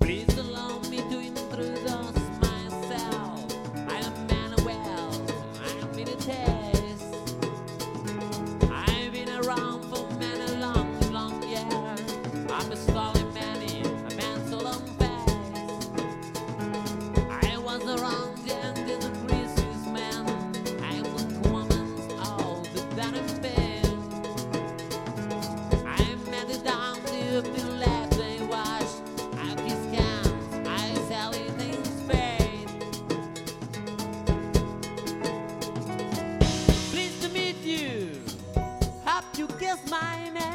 Please allow me to introduce myself. I'm Manuel, I'm in a taste. I've been around for many long years. I'm a story many, a man so long face. I was around and did a crisis man. I look woman's all the done in bed. I met it down to the left and wash. I kiss cans, I sell it in spade. Pleased to meet you. Hope you guess my name.